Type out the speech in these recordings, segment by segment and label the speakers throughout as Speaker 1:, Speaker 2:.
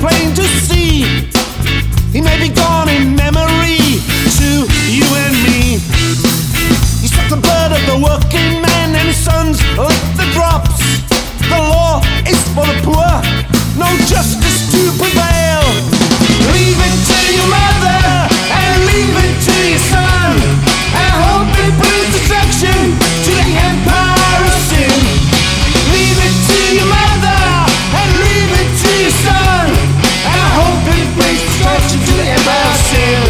Speaker 1: plain to see. He may be gone in memory to you and me. He struck the blood of the working man, and his sons licked the drops. The law is for the poor, no justice to prevail. Leave it to your mother and leave it to your son. I hope it brings destruction to the empire of sin. Leave it to your mother and leave it to your son. I hope it brings destruction to the empire of sin.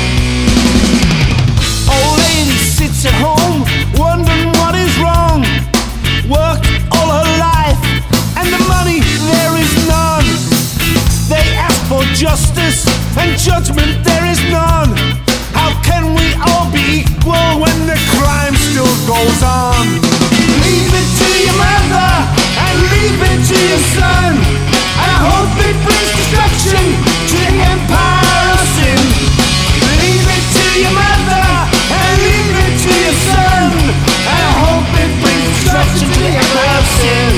Speaker 1: Old lady sits at home wondering what is wrong. Worked all her life and the money there is none. They ask for justice and judgment there is none. How can we all be equal when the crime still goes on? Leave it to your mother and leave it to your son. I hope it brings destruction to the empire of sin. Leave it to your mother and leave it to your son. I hope it brings destruction to the empire of sin.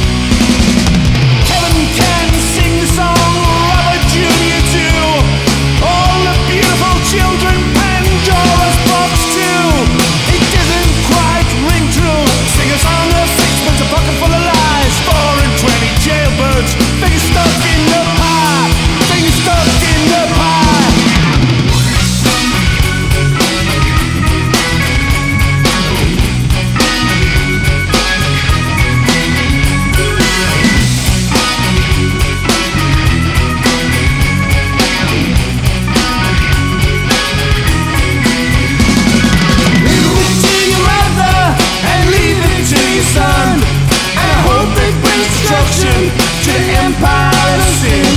Speaker 1: Kevin can sing the song, Robert Jr. too. All the beautiful children, Pandora's box too. It doesn't quite ring true. Sing a song of sixpence, a pocket full of lies. 4 and 20 jailbirds, things stuck in the pie. Things stuck in the pie. Son, and I hope it brings destruction to the empire of sin.